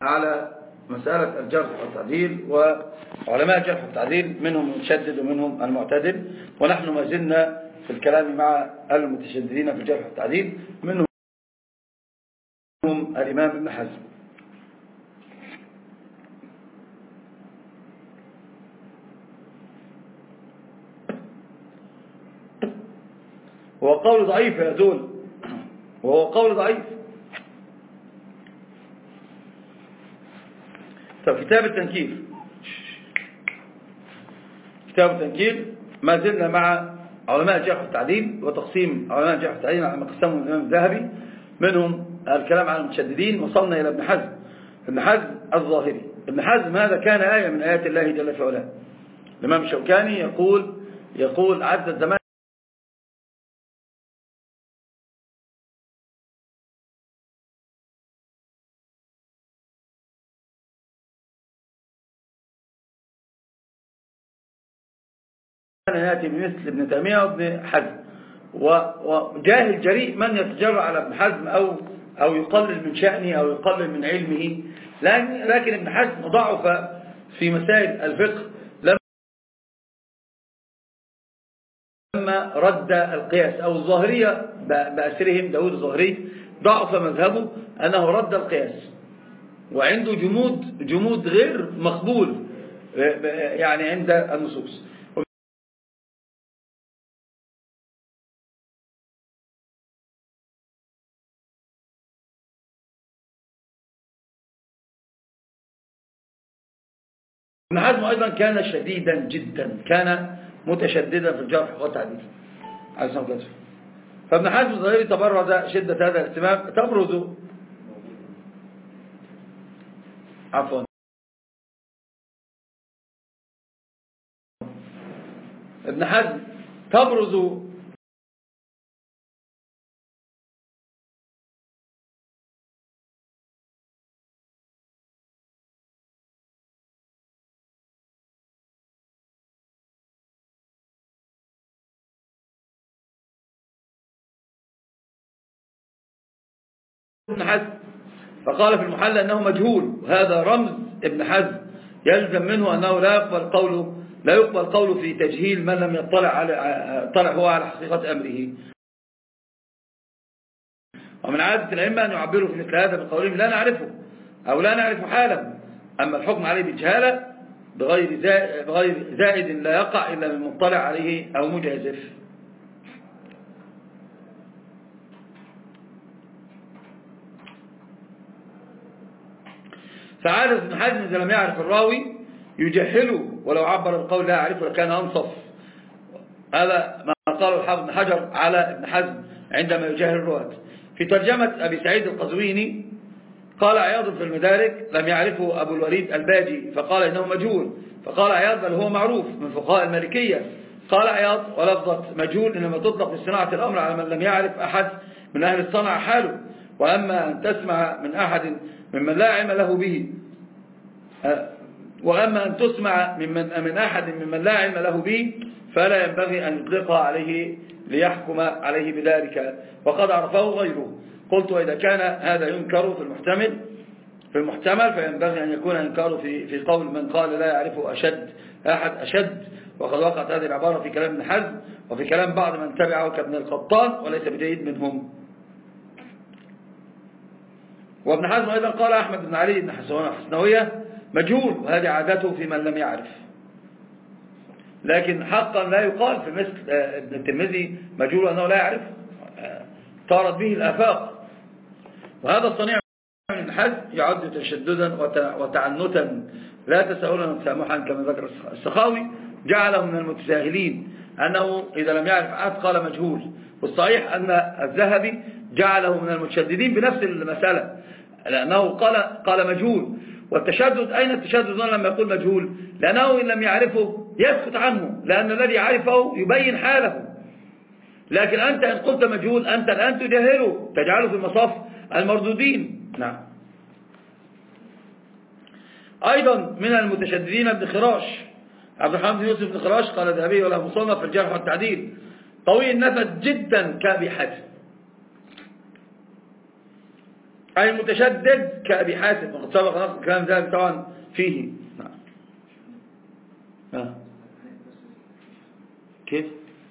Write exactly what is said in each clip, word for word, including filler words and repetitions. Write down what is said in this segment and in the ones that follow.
على مسألة الجرح والتعديل، وعلماء الجرح والتعديل منهم المتشدد ومنهم المعتدل، ونحن ما زلنا في الكلام مع المتشددين في الجرح والتعديل، منهم الإمام ابن حزم. وهو قول ضعيف يا زول، وهو قول ضعيف. طب كتاب التنكيل، كتاب التنكيل ما زلنا مع علماء الجرح والتعديل وتقسيم علماء الجرح والتعديل على ما قسمهم الإمام الذهبي، منهم الكلام على المتشددين. وصلنا إلى ابن حزم، ابن حزم الظاهري. ابن حزم هذا كان آية من آيات الله جل في علاه. الإمام الشوكاني يقول يقول عد الزمان يأتي بمثل ابن تيمية وابن حزم، وجاهل جريء من يتجرأ على ابن حزم أو أو يقلل من شأنه أو يقلل من علمه. لكن ابن حزم ضعف في مسائل الفقه لما رد القياس، أو الظاهرية بأسرهم داود الظاهري ضعف مذهبه أنه رد القياس، وعنده جمود جمود غير مقبول يعني عند النصوص. ابن حزم أيضا كان شديدا جدا، كان متشددا في الجرح والتعديل عليه الصلاة والسلام. فابن حزم الظاهري تبرز شدة هذا الاهتمام، تبرز عفوا ابن حزم تبرز ابن حزم فقال في المحلى أنه مجهول، وهذا رمز ابن حزم يلزم منه أنه لا يقبل قوله لا يقبل قوله في تجهيل من لم يطلع على طلع هو على حقيقة أمره. ومن عادة الأئمة أن يعبروا في مثل هذا بقولهم لا نعرفه أو لا نعرف حالا، أما الحكم عليه بالجهالة بغير بغير زائد لا يقع إلا من مطلع عليه أو مجازف. فعادة ابن حزم إذا لم يعرف الراوي يجهله، ولو عبر القول لا يعرفه لكان أنصف. هذا ما قاله الحافظ بن حجر على ابن حزم عندما يجهل الرواة. في ترجمة أبي سعيد القزويني قال عياض في المدارك لم يعرفه أبو الوليد الباجي فقال إنه مجهول، فقال عياض بل هو معروف من فقهاء المالكية. قال عياض ولفظة مجهول إنما تطلق في صناعة الأمر على من لم يعرف أحد من أهل الصنعة حاله، وأما أن تسمع من أحد ممن لا علم له به وأما أن تسمع ممن من أحد ممن لا علم له به فلا ينبغي أن يطلقها عليه ليحكم عليه بذلك وقد عرفه غيره. قلت وإذا كان هذا ينكر في المحتمل في المحتمل فينبغي أن يكون ينكر في في قول من قال لا يعرفه أشد أحد أشد، وقد وقعت هذه العبارة في كلام ابن حزم وفي كلام بعض من تبعه كابن القطان وليس بجيد منهم. وابن حزم أيضا قال أحمد بن علي بن حسنوية مجهول، وهذه عادته في من لم يعرف، لكن حقا لا يقال في مثل ابن الترمذي مجهول أنه لا يعرف، طارت به الآفاق. وهذا الصنيع من ابن حزم يعد تشددا وتعنتا لا تساهلا وتسامحا كما ذكر السخاوي، جعله من المتساهلين أنه إذا لم يعرف أحد قال مجهول. والصحيح أن الذهبي جعله من المتشددين بنفس المسألة، لأنه قال قال مجهول. والتشدد أين التشدد لما يقول مجهول؟ لأنه إن لم يعرفه يسكت عنه، لأن الذي يعرفه يبين حاله. لكن أنت إن قلت مجهول أنت الآن تجهله، تجعله في مصاف المردودين. نعم. أيضا من المتشددين ابن خراش عبد الرحمن بن يوسف بن خراش قال الذهبي وله مصنف في الجرح والتعديل قوي النفس جدا كأبي حاتم. أي المتشدد كأبي حاتم، وقد سبق نقل الكلام ذلك طبعا فيه. نعم. آه. كيف؟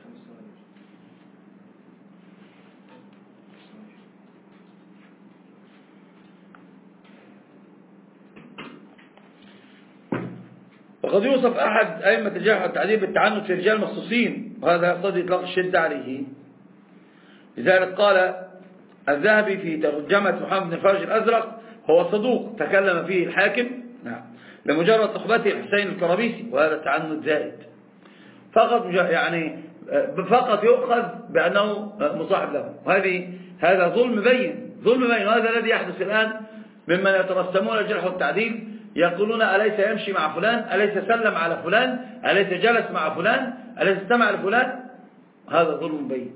وقد يوصف أحد أئمة الجرح والتعديل بالتعنت في رجال مخصوصين، وهذا يقتضي إطلاق الشدة عليه. لذلك قال الذهبي في ترجمة محمد بن فرج الأزرق: هو صدوق تكلم فيه الحاكم نعم لمجرد صحبته الحسين الكرابيسي، وهذا التعنت زائد فقط، يعني فقط يؤخذ بأنه مصاحب له، وهذه هذا ظلم بين ظلم بين وهذا الذي يحدث الآن ممن يترسمون الجرح والتعديل، يقولون أليس يمشي مع فلان، أليس سلم على فلان، أليس جلس مع فلان، أليس استمع لفلان. هذا ظلم بين.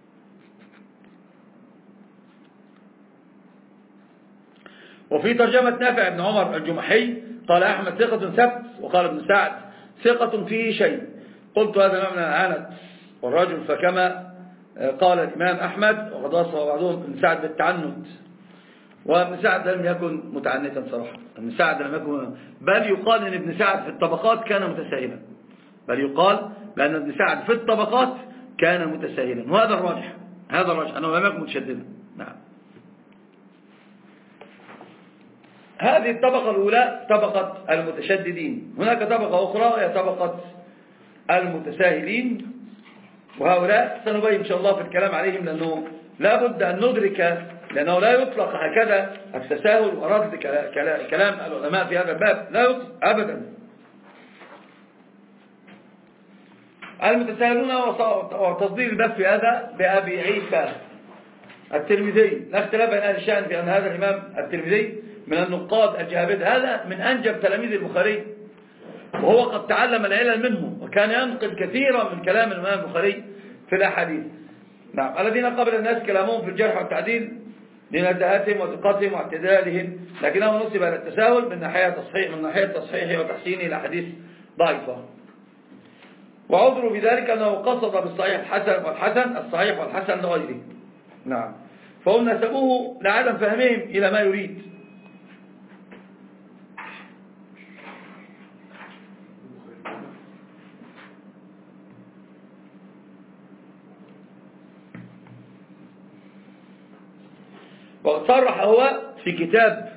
وفي ترجمة نافع بن عمر الجمحي قال أحمد ثقة ثبت، وقال ابن سعد ثقة فيه شيء. قلت هذا نوع من الإعانة والرجل، فكما قال الإمام أحمد وقد وصف بعضهم ابن سعد بالتعنت، وابن سعد لم يكن متعنتا صراحة، ابن سعد لم يكن، بل يقال أن ابن سعد في الطبقات كان متساهلا، بل يقال لأن ابن سعد في الطبقات كان متساهلا، وهذا الراجح، هذا الراجح أنه لم يكن متشددا. نعم. هذه الطبقة الأولى طبقة المتشددين، هناك طبقة أخرى وهي طبقة المتساهلين، وهؤلاء سنبين إن شاء الله في الكلام عليهم، لأنه لا بد أن ندرك، لأنه لا يطلق هكذا التساهل ورد كلام العلماء في هذا الباب، لا يطلق أبدا. المتساهلون وتصدير الباب في هذا بأبي عيسى الترمذي، لا اختلاف بين أهل الشأن في أن هذا الإمام الترمذي من النقاد الجهابذة، هذا من أنجب تلاميذ البخاري، وهو قد تعلم العلل منه، وكان ينقل كثيرا من كلام الإمام البخاري في الأحاديث. نعم. الذين قبل الناس كلامهم في الجرح والتعديل لنزاهتهم وثقتهم واعتدالهم، لكنه نسب إلى التساهل من ناحية تصحيح من ناحية تصحيح وتحسين الأحاديث ضعيفة، وعذروا بذلك أنه قصد بالصحيح الحسن والحسن الصحيح والحسن لغيره. نعم. فهم نسبوه لعدم فهمهم إلى ما يريد. وقد صرح هو في كتاب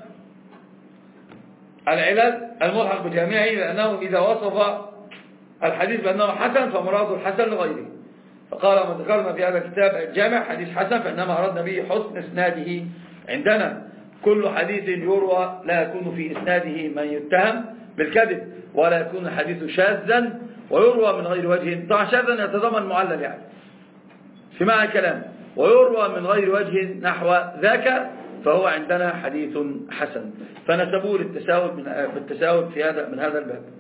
العلل الملحق بجامعه لأنه إذا وصف الحديث بأنه حسن فمراده الحسن لغيره، فقال ما ذكرنا في هذا الكتاب الجامع حديث حسن فإنما أردنا به حسن إسناده عندنا. كل حديث يروى لا يكون في إسناده من يتهم بالكذب، ولا يكون الحديث شاذا ويروى من غير وجه، طبعا شاذا يتضمن معلل يعني في معنى كلام، ويروى من غير وجه نحو ذاك فهو عندنا حديث حسن، فنسبوه للتساهل من بالتساهل في هذا من هذا الباب.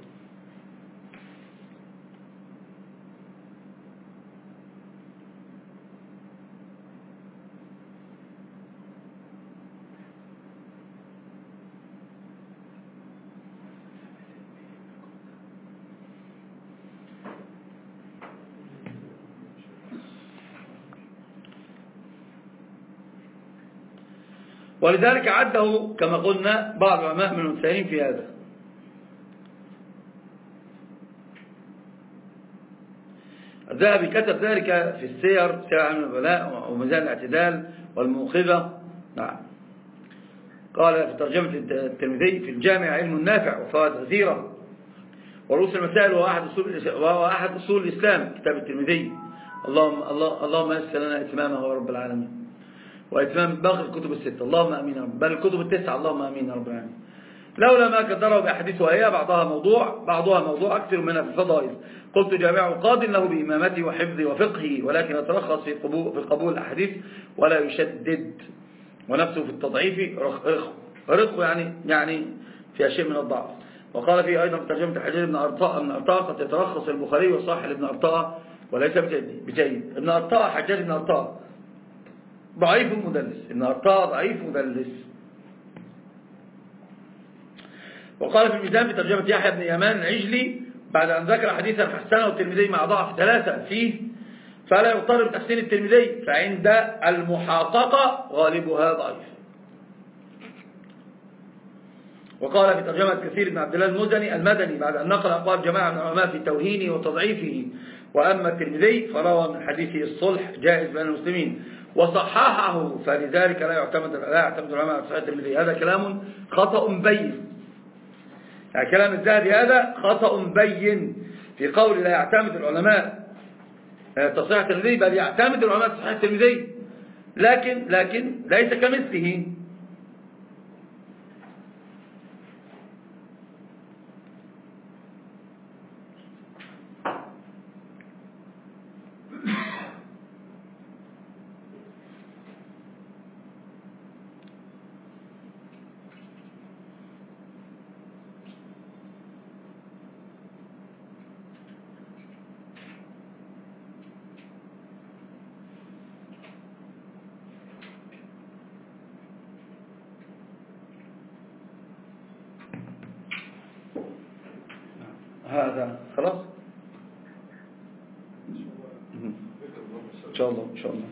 ولذلك عده كما قلنا بعض العلماء من المتساهلين في هذا. الذهبي كتب ذلك في السير، سير عن البلاء وميزان الاعتدال والموقظة. نعم. قال في ترجمة الترمذي في الجامع علم النافع وفوائد غزيرة ورؤوس المسائل وهو أحد أصول وهو أحد أصول الإسلام كتاب الترمذي. اللهم الله اللهم يسر لنا إتمامه يا رب العالمين، وإتمام باقي الكتب الستة، اللهم أمين يا رب، بل الكتب التسعة، اللهم أمين يا رب العالمين. لولا ما قدره بأحاديث وهي بعضها موضوع بعضها موضوع أكثر منها في الفضائل. قلت جامع قاض له بإمامته وحفظه وفقهه، ولكن يترخص في قبول في قبول الأحاديث ولا يشدد، ونفسه في التضعيف رق يعني يعني في شيء من الضعف. وقال فيه أيضا في ترجمة الحجاج بن أرطاء من أرطاء قد يترخص البخاري وصحح ابن أرطاء وليس بجيد. ابن أرطاء حجاج بن أرطاء ضعيف مدلس، ابن أرطاء ضعيف مدلس. وقال في الميزان في ترجمة يحيى بن يمان العجلي بعد أن ذكر حديثا حسنه الترمذي مع ضعف ثلاثة فيه فلا يضطرب تحسين الترمذي، فعند المحققة غالبها ضعيف. وقال في ترجمة كثير بن عبد الله المزني المدني بعد أن نقل أقوال جماعة من العلماء في توهينه وتضعيفه. وأما الترمذي فروى من حديثه الصلح جائز بين المسلمين وصححه، فلذلك لا يعتمد لا يعتمد العلماء على صحيح الترمذي. هذا كلام خطأ بين، يعني كلام الذهبي هذا خطأ بين في قول لا يعتمد العلماء تصحيح الترمذي، بل يعتمد العلماء تصحيح الترمذي، لكن لكن ليس كمثله. هذا خلاص إن شاء الله إن شاء الله.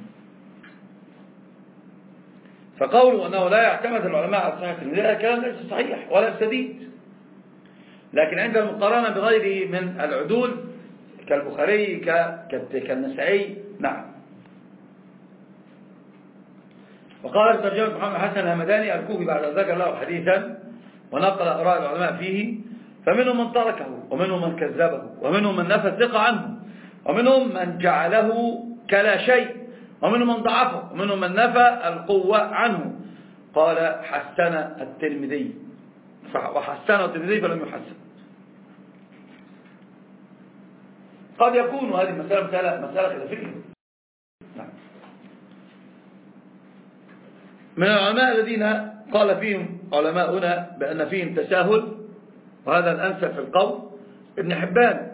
فقوله أنه لا يعتمد العلماء على صحيح الترمذي هذا كلام ليس صحيح ولا سديد، لكن عند المقارنة بغيره من العدول كالبخاري كالنسائي نعم. وقال في ترجمة محمد حسن الهمداني الكوفي بعد أن ذكر له حديثا ونقل آراء العلماء فيه، فمنهم من تركه ومنهم من كذبه ومنهم من نفى الثقة عنه ومنهم من جعله كلا شيء ومنهم من ضعفه ومنهم من نفى القوة عنه. قال حسن الترمذي وحسن الترمذي فلم يحسن. قد يكون هذه مسألة مسألة مسألة خلافية. نعم. من العلماء الذين قال فيهم علماؤنا بأن فيهم تساهل، وهذا الأنسب في القول، ابن حبان.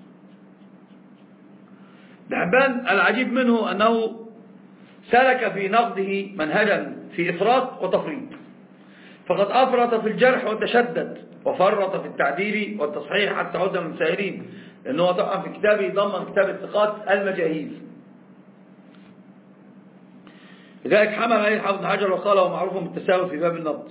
ابن حبان العجيب منه أنه سلك في نقده منهجا في إفراط وتفريط، فقد أفرط في الجرح وتشدد وفرط في التعديل والتصحيح حتى عد من المسائلين، لأنه طبعا في كتابه ضمن كتاب الثقات المجاهيل. لذلك حمل عليه الحافظ بن حجر وقال هو معروف بالتساهل في باب النقد.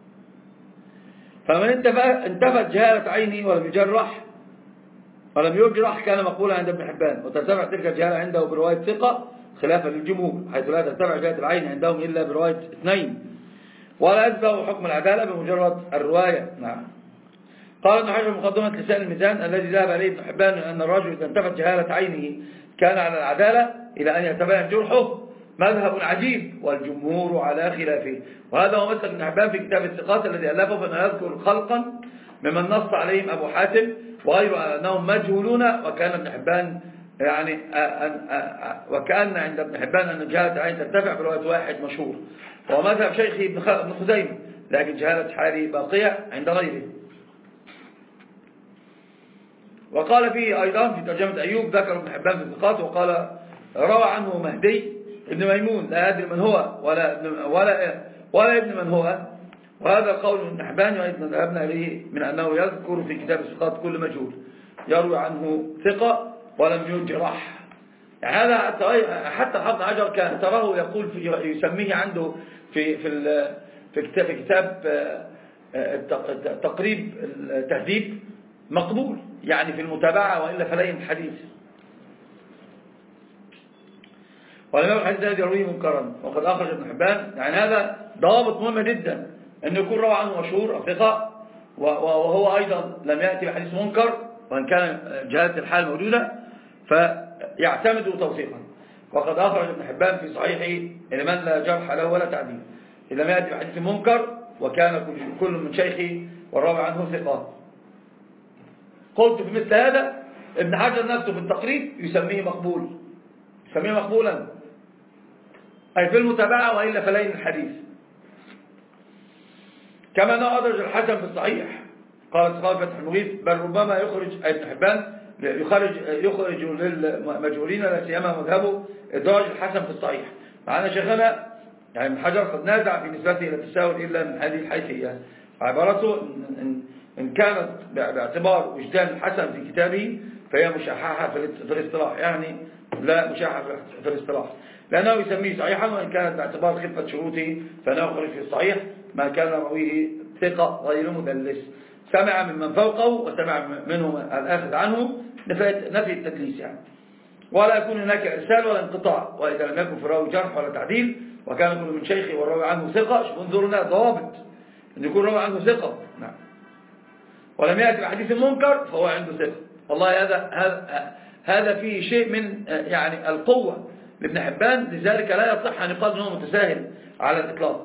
فمن انتفت جهالة عينه ولم يجرح ولم يجرح كان مقبولا عند ابن حبان، وترتفع تلك الجهالة عنده برواية ثقة خلافا للجمهور، حيث لا ترتفع جهالة العين عندهم إلا برواية اثنين، ولا يتبع حكم العدالة بمجرد الرواية. نعم. قال ابن حجر مقدمة لسان الميزان الذي ذهب عليه ابن حبان أن الرجل إذا انتفت جهالة عينه كان على العدالة إلى أن يتبين جرحه مذهب عجيب والجمهور على خلافه. وهذا هو مسلك ابن حبان في كتاب الثقات الذي ألفه، فإنه يذكر خلقا ممن نص عليهم أبو حاتم وغير أنهم مجهولون، وكان ابن حبان يعني وكأن عند ابن حبان أن جهالة العين ترتفع برواية واحد مشهور وهو مذهب شيخه ابن خزيمة، لكن جهالة حالي باقية عند غيره. وقال فيه أيضا في ترجمة أيوب ذكر ابن حبان في الثقات وقال روى عنه مهدي ابن ميمون لا أدري من هو ولا ابن, ولا ولا ابن من هو، وهذا القول من ابن حبان وأيضا ذهبنا إليه من أنه يذكر في كتاب الثقات كل مجهول يروي عنه ثقة ولم يجرح. يعني هذا حتى حافظ حجر كان تراه يقول في يسميه عنده في في في كتاب, في كتاب تقريب التهذيب مقبول، يعني في المتابعة وإلا فلين الحديث. ولم الحديث الذي يرويه منكرا وقد أخرج ابن حبان. يعني هذا ضوابط مهمة جدا أن يكون روى عنه مشهور أو ثقة وهو أيضا لم يأتي بحديث منكر وإن كان جهالة الحال موجودة فيعتمد توثيقا. وقد أخرج ابن حبان في صحيحه لمن لا جرح له ولا تعديل إذا لم يأتي بحديث منكر وكان كل من شيخه والراوي عنه ثقة. قلت في مثل هذا ابن حجر نفسه في التقريب يسميه مقبول، يسميه مقبولا أي في المتابعة وإلا فلين الحديث. كما أنه أدرج الحسن في الصحيح قال أصحاب فتح المغيث بل ربما يخرج ابن حبان يخرج يخرج للمجهولين لا سيما مذهبه إدراج الحسن في الصحيح، مع أن شيخنا يعني ابن حجر قد نازع في نسبته إلى التساهل إلا من هذه الحيثية. عبارته إن, إن كانت باعتبار وجدان الحسن في كتابه فهي مشححة في الاصطلاح، يعني لا مشححة في الاصطلاح لأنه يسميه صحيحا، وإن كانت باعتبار خفة شروطه فإنه يخرج في الصحيح ما كان رويه ثقة غير مدلس، سمع ممن فوقه وسمع منه الآخذ عنه، نفي التدليس يعني. ولا يكون هناك إرسال ولا انقطاع، وإذا لم يكن في الراوي جرح ولا تعديل، وكان كل من شيخه والراوي عنه ثقة. شوفوا انظروا لنا ضوابط أن يكون الراوي عنه ثقة، نعم. ولم يأتي بحديث منكر فهو عنده ثقة. والله هذا هذا هذا فيه شيء من يعني القوة لابن حبان، لذلك لا يصح أن يقال أنه متساهل على الإطلاق.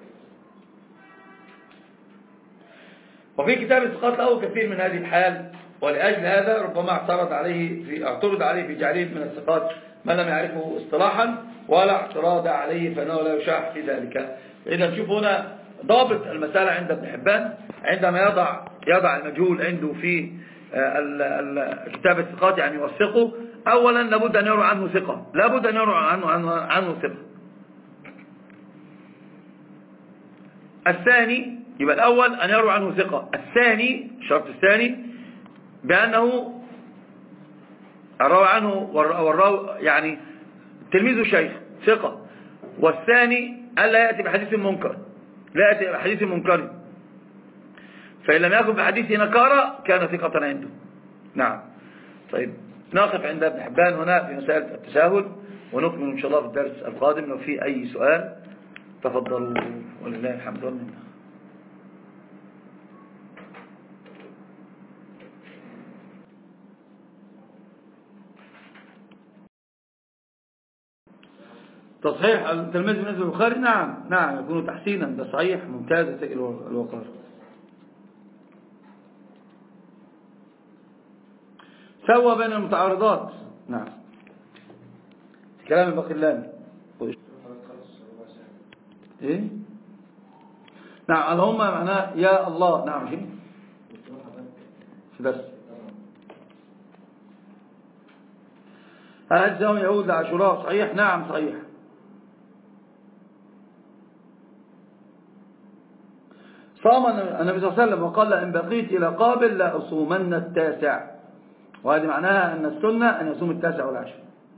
وفي كتاب الثقات له كثير من هذه الحال، ولأجل هذا ربما اعترض عليه في اعترض عليه في جعله من الثقات من لم يعرفه اصطلاحا، ولا اعتراض عليه فانه لا يشاح في ذلك. إذا نشوف هنا ضابط المسألة عند ابن حبان عندما يضع يضع المجهول عنده في كتاب الثقات يعني يوثقه. أولا لابد أن يروى عنه ثقة، لابد أن يروى عنه, عنه, عنه ثقة. الثاني يبقى الأول أن يروى عنه ثقة. الثاني الشرط الثاني بأنه الراوي عنه والراوي يعني تلميذه شيخ ثقة. والثاني ألا يأتي بحديث منكر، لا يأتي بحديث منكر، فإن لم يكن بحديث نكارة كان ثقة عنده. نعم. طيب نقف عند ابن حبان هنا في مسألة التساهل، ونكمل إن شاء الله في الدرس القادم. لو في أي سؤال تفضلوا، ولله الحمد والمنة. تصحيح التلميذ بالنسبة للبخاري، نعم نعم يكون تحسينا، ده صحيح ممتاز يتقل الوقار. سوى بين المتعارضات، نعم كلام الباقلاني. ايه نعم اللهم معناه يا الله. نعم شيء بس هل زوم يعود لعاشوراء صحيح؟ نعم صحيح. صام النبي صلى الله عليه وسلم وقال إن بقيت إلى قابل لا أصومن التاسع، وهذه معناها أن السنة أن يصوم التاسع والعاشر.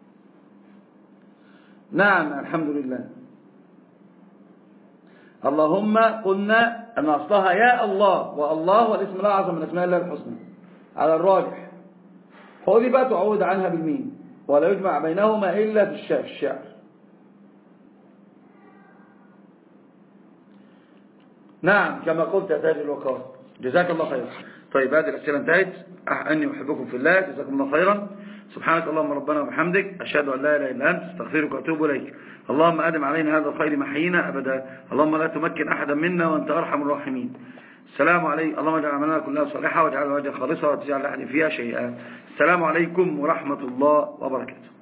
نعم الحمد لله. اللهم قلنا أن أصلها يا الله، والله والاسم الأعظم من أسماء الله الحسنى على الراجح، فهذه بقى تعود عنها بالمين، ولا يجمع بينهما إلا في الشعر. نعم كما قلت يا تاج الوقار، جزاك الله خيرا. طيب هذه الأسئلة انتهت. أني أحبكم في الله، جزاكم الله خيرا. سبحانك اللهم ربنا وبحمدك، أشهد أن لا إله إلا أنت، استغفرك وأتوب إليك. اللهم أدم علينا هذا الخير محيينا أبدا، اللهم لا تمكن أحدا منا وأنت أرحم الراحمين. السلام عليكم. اللهم اجعل أعمالنا كلها صالحة واجعل وجه خالصة وتجعل أحد فيها شيئا. السلام عليكم ورحمة الله وبركاته.